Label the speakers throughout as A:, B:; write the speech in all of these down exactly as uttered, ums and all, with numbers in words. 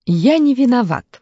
A: Я не виноват.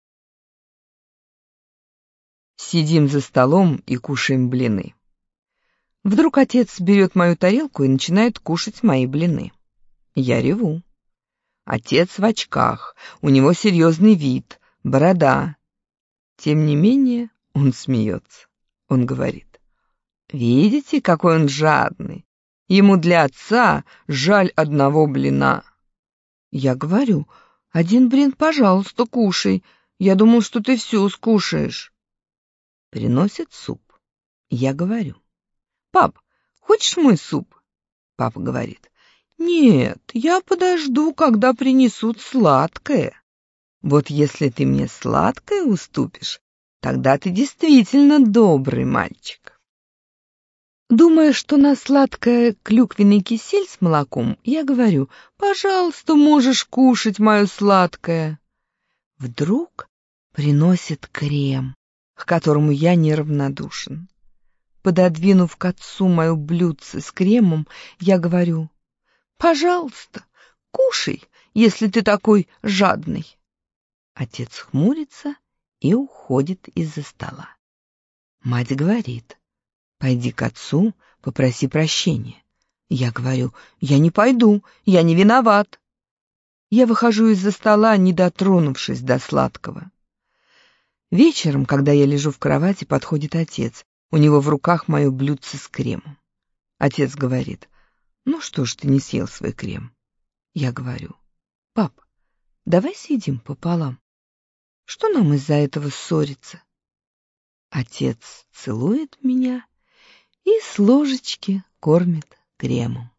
A: Сидим за столом и кушаем блины. Вдруг отец берет мою тарелку и начинает кушать мои блины. Я реву. Отец в очках, у него серьезный вид, борода. Тем не менее он смеется. Он говорит: «Видите, какой он жадный? Ему для отца жаль одного блина». Я говорю: «Один блин, пожалуйста, кушай. Я думал, что ты все скушаешь». Приносит суп. Я говорю: «Пап, хочешь мой суп?» Папа говорит: «Нет, я подожду, когда принесут сладкое. Вот если ты мне сладкое уступишь, тогда ты действительно добрый мальчик». Думая, что на сладкое клюквенный кисель с молоком, я говорю: «Пожалуйста, можешь кушать мое сладкое». Вдруг приносит крем, к которому я неравнодушен. Пододвинув к отцу мое блюдце с кремом, я говорю: «Пожалуйста, кушай, если ты такой жадный». Отец хмурится и уходит из-за стола. Мать говорит: «Пойди к отцу, попроси прощения». Я говорю: «Я не пойду, я не виноват». Я выхожу из-за стола, не дотронувшись до сладкого. Вечером, когда я лежу в кровати, подходит отец. У него в руках мое блюдце с кремом. Отец говорит: «Ну что ж ты не съел свой крем?» Я говорю: «Пап, давай съедим пополам. Что нам из-за этого ссориться?» Отец целует меня и с ложечки кормит кремом.